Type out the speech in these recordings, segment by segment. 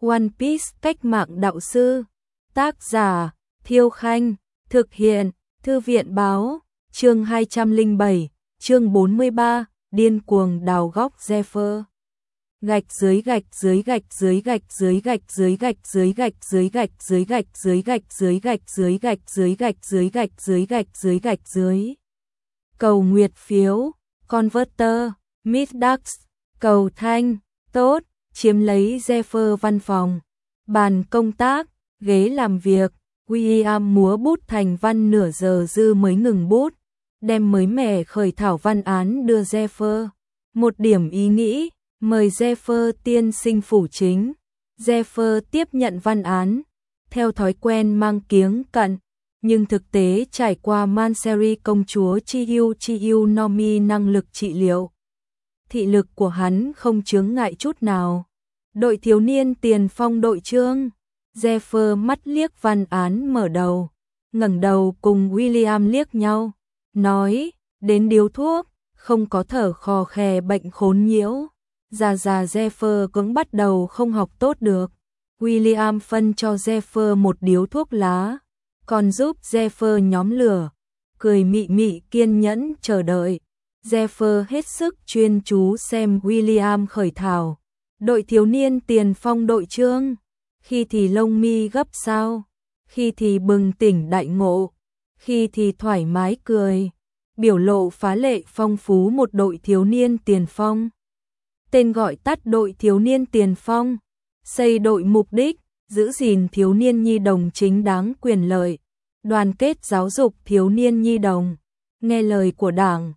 One Piece cách mạng đạo sư. Tác giả Thiêu Khanh. Thực hiện Thư viện Báo. Chương 207, chương 43, điên cuồng đào góc Zephyr. Gạch dưới gạch dưới gạch dưới gạch dưới gạch dưới gạch dưới gạch dưới gạch dưới gạch dưới gạch dưới gạch dưới gạch dưới gạch dưới gạch dưới gạch dưới gạch dưới. Cầu nguyệt phiếu, Converter, Middax, cầu thanh, tốt, chiếm lấy Zephyr văn phòng, bàn công tác, ghế làm việc. William múa bút thành văn nửa giờ dư mới ngừng bút, đem mới mẻ khởi thảo văn án đưa Zephyr. Một điểm ý nghĩ, mời Zephyr tiên sinh phủ chính. Zephyr tiếp nhận văn án, theo thói quen mang kiếng cận, nhưng thực tế trải qua Manseri công chúa Chiyu Nomi năng lực trị liệu. Thị lực của hắn không chướng ngại chút nào. Đội thiếu niên tiền phong đội trưởng. Zephyr mắt liếc văn án mở đầu, ngẩng đầu cùng William liếc nhau, nói, đến điếu thuốc, không có thở khò khè bệnh khốn nhiễu. Già Zephyr cũng bắt đầu không học tốt được. William phân cho Zephyr một điếu thuốc lá, còn giúp Zephyr nhóm lửa, cười mị mị kiên nhẫn chờ đợi. Zephyr hết sức chuyên chú xem William khởi thảo. Đội thiếu niên tiền phong đội trưởng. Khi thì lông mi gấp sao, khi thì bừng tỉnh đại ngộ, khi thì thoải mái cười, biểu lộ phá lệ phong phú một đội thiếu niên tiền phong. Tên gọi tắt đội thiếu niên tiền phong, xây đội mục đích, giữ gìn thiếu niên nhi đồng chính đáng quyền lợi, đoàn kết giáo dục thiếu niên nhi đồng, nghe lời của đảng,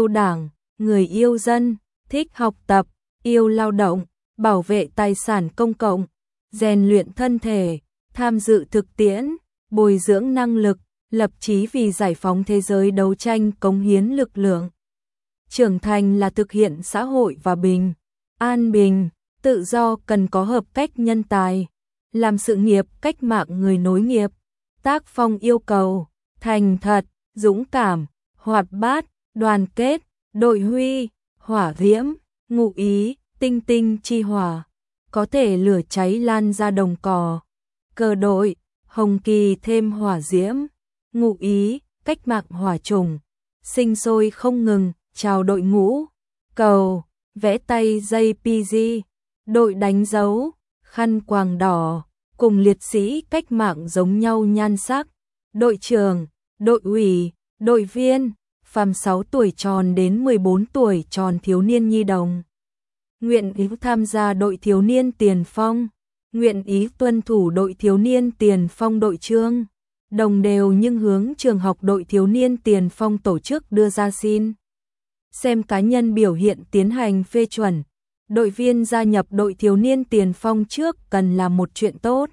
người yêu dân, thích học tập, yêu lao động, bảo vệ tài sản công cộng, rèn luyện thân thể, tham dự thực tiễn, bồi dưỡng năng lực, lập chí vì giải phóng thế giới đấu tranh cống hiến lực lượng. Trưởng thành là thực hiện xã hội và an bình, tự do cần có hợp cách nhân tài, làm sự nghiệp cách mạng người nối nghiệp. Tác phong yêu cầu, thành thật, dũng cảm, hoạt bát, đoàn kết, đội huy, hỏa diễm, ngụ ý, tinh tinh chi hỏa. Có thể lửa cháy lan ra đồng cỏ. Cờ đội, hồng kỳ thêm hỏa diễm, ngụ ý, cách mạng hỏa trùng, sinh sôi không ngừng, chào đội ngũ. Cầu, vẽ tay dây PG, đội đánh dấu, khăn quàng đỏ, cùng liệt sĩ cách mạng giống nhau nhan sắc. Đội trưởng, đội ủy, đội viên, phàm 6 tuổi tròn đến 14 tuổi tròn thiếu niên nhi đồng. Nguyện ý tham gia đội thiếu niên tiền phong, nguyện ý tuân thủ đội thiếu niên tiền phong đội trưởng, đồng đều nhưng hướng trường học đội thiếu niên tiền phong tổ chức đưa ra xin. Xem cá nhân biểu hiện tiến hành phê chuẩn, đội viên gia nhập đội thiếu niên tiền phong trước cần làm một chuyện tốt.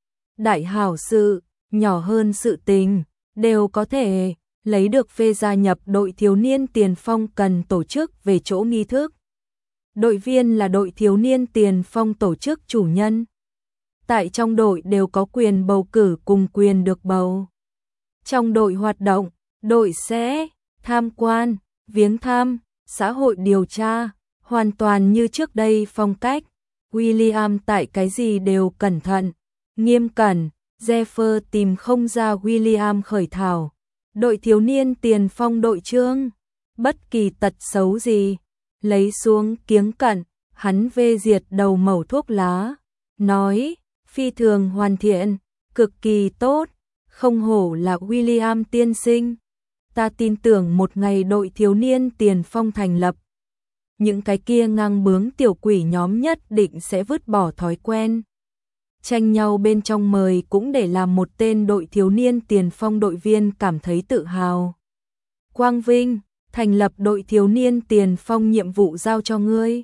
Đại hảo sự, nhỏ hơn sự tình, đều có thể lấy được phê gia nhập đội thiếu niên tiền phong cần tổ chức về chỗ nghi thức. Đội viên là đội thiếu niên tiền phong tổ chức chủ nhân. Tại trong đội đều có quyền bầu cử cùng quyền được bầu. Trong đội hoạt động, đội sẽ tham quan, viếng thăm, xã hội điều tra, hoàn toàn như trước đây phong cách. William tại cái gì đều cẩn thận, nghiêm cẩn. Zephyr tìm không ra William khởi thảo. Đội thiếu niên tiền phong đội trưởng, bất kỳ tật xấu gì. Lấy xuống kiếng cận, hắn vê diệt đầu mẩu thuốc lá, nói, phi thường hoàn thiện, cực kỳ tốt, không hổ là William tiên sinh. Ta tin tưởng một ngày đội thiếu niên tiền phong thành lập, những cái kia ngang bướng tiểu quỷ nhóm nhất định sẽ vứt bỏ thói quen. Tranh nhau bên trong mời cũng để làm một tên đội thiếu niên tiền phong đội viên cảm thấy tự hào. Quang vinh. Thành lập đội thiếu niên tiền phong nhiệm vụ giao cho ngươi.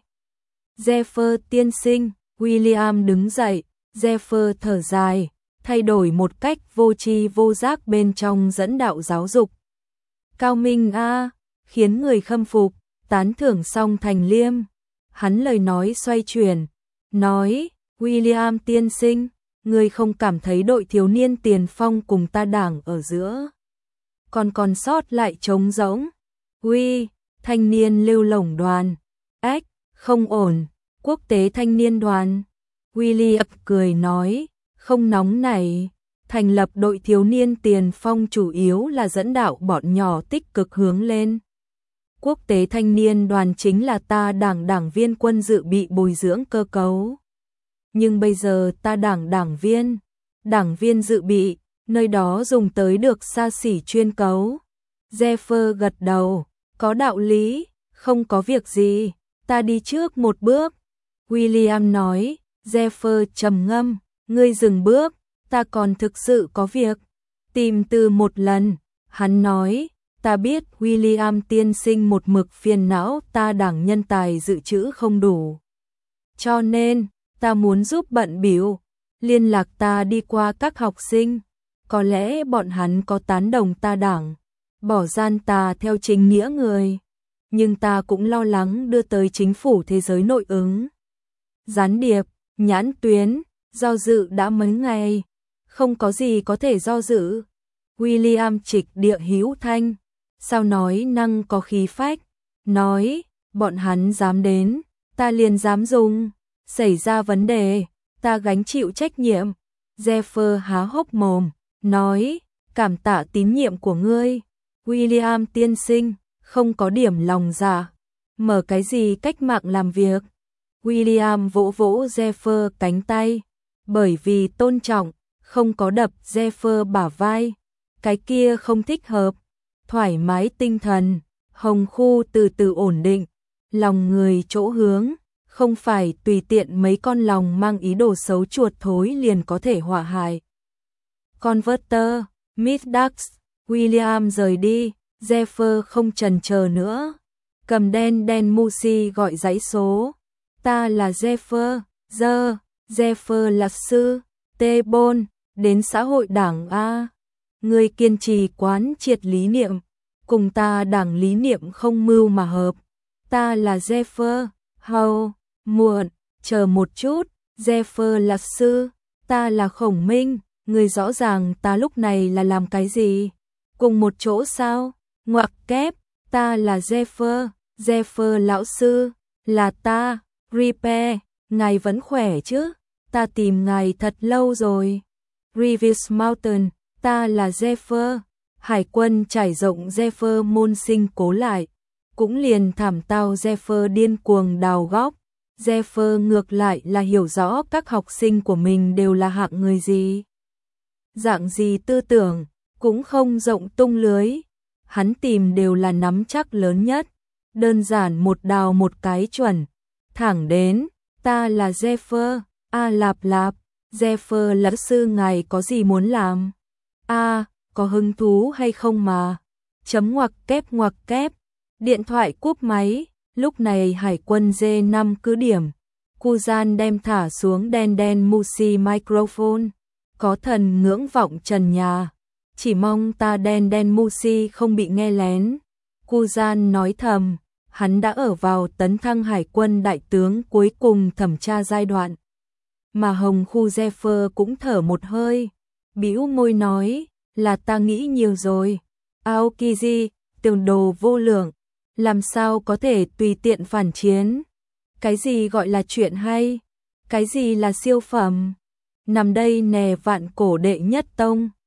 Zephyr tiên sinh, William đứng dậy, Zephyr thở dài, thay đổi một cách vô tri vô giác bên trong dẫn đạo giáo dục. Cao minh a, khiến người khâm phục, tán thưởng xong thành liêm. Hắn lời nói xoay chuyển, nói, William tiên sinh, ngươi không cảm thấy đội thiếu niên tiền phong cùng ta đảng ở giữa còn sót lại trống rỗng. Thanh niên lưu lổng đoàn, không ổn, quốc tế thanh niên đoàn, William cười nói, không nóng nảy. Thành lập đội thiếu niên tiền phong chủ yếu là dẫn đạo bọn nhỏ tích cực hướng lên. Quốc tế thanh niên đoàn chính là ta đảng viên quân dự bị bồi dưỡng cơ cấu. Nhưng bây giờ ta đảng viên dự bị, nơi đó dùng tới được xa xỉ chuyên cấu. Jeffer gật đầu, có đạo lý, không có việc gì, ta đi trước một bước. William nói, Jeffer trầm ngâm, ngươi dừng bước, ta còn thực sự có việc. Tìm từ một lần, hắn nói, ta biết William tiên sinh một mực phiền não ta đảng nhân tài dự trữ không đủ. Cho nên, ta muốn giúp bận bịu liên lạc ta đi qua các học sinh. Có lẽ bọn hắn có tán đồng ta đảng, bỏ gian ta theo chính nghĩa người. Nhưng ta cũng lo lắng đưa tới chính phủ thế giới nội ứng. Gián điệp, nhãn tuyến, do dự đã mấy ngày. Không có gì có thể do dự. William trịch địa hữu thanh. Sao nói năng có khí phách. Nói, bọn hắn dám đến, ta liền dám dùng. Xảy ra vấn đề, ta gánh chịu trách nhiệm. Jeffer há hốc mồm, nói, cảm tạ tín nhiệm của ngươi. William tiên sinh, không có điểm lòng dạ. Mở cái gì cách mạng làm việc. William vỗ vỗ Jeffer cánh tay. Bởi vì tôn trọng, không có đập Jeffer bả vai. Cái kia không thích hợp. Thoải mái tinh thần, hồng khu từ từ ổn định. Lòng người chỗ hướng, không phải tùy tiện mấy con lòng mang ý đồ xấu chuột thối liền có thể họa hại. Converter, Miss Dax, William rời đi, Jeffer không chần chờ nữa. Cầm đen Musi gọi dãy số. Ta là Jeffer, Jeffer là sư, T-Bone, đến xã hội đảng A. Người kiên trì quán triệt lý niệm, cùng ta đảng lý niệm không mưu mà hợp. Ta là Jeffer, hầu, muộn, chờ một chút, Jeffer là sư, ta là Khổng Minh, người rõ ràng ta lúc này là làm cái gì? Cùng một chỗ sao? Ngoặc kép, ta là Jeffer lão sư, là ta, Repair, ngài vẫn khỏe chứ? Ta tìm ngài thật lâu rồi. Reeves Mountain, ta là Jeffer. Hải quân trải rộng Jeffer môn sinh cố lại. Cũng liền thảm tao Jeffer điên cuồng đào góc. Jeffer ngược lại là hiểu rõ các học sinh của mình đều là hạng người gì. Dạng gì tư tưởng, cũng không rộng tung lưới. Hắn tìm đều là nắm chắc lớn nhất. Đơn giản một đào một cái chuẩn. Thẳng đến, ta là Jeffer, lạp, Jeffer lão sư ngài có gì muốn làm? Có hứng thú hay không mà? Chấm ngoặc kép. Điện thoại cúp máy, lúc này Hải quân D5 cứ điểm. Kuzan đem thả xuống đen Musi microphone. Có thần ngưỡng vọng trần nhà. Chỉ mong ta đen Musi không bị nghe lén. Kuzan nói thầm, hắn đã ở vào tấn thăng hải quân đại tướng cuối cùng thẩm tra giai đoạn. Mà hồng khu Jeffer cũng thở một hơi. Bĩu môi nói, là ta nghĩ nhiều rồi. Aokiji, tiền đồ vô lượng. Làm sao có thể tùy tiện phản chiến? Cái gì gọi là chuyện hay? Cái gì là siêu phẩm? Nằm đây nè vạn cổ đệ nhất tông.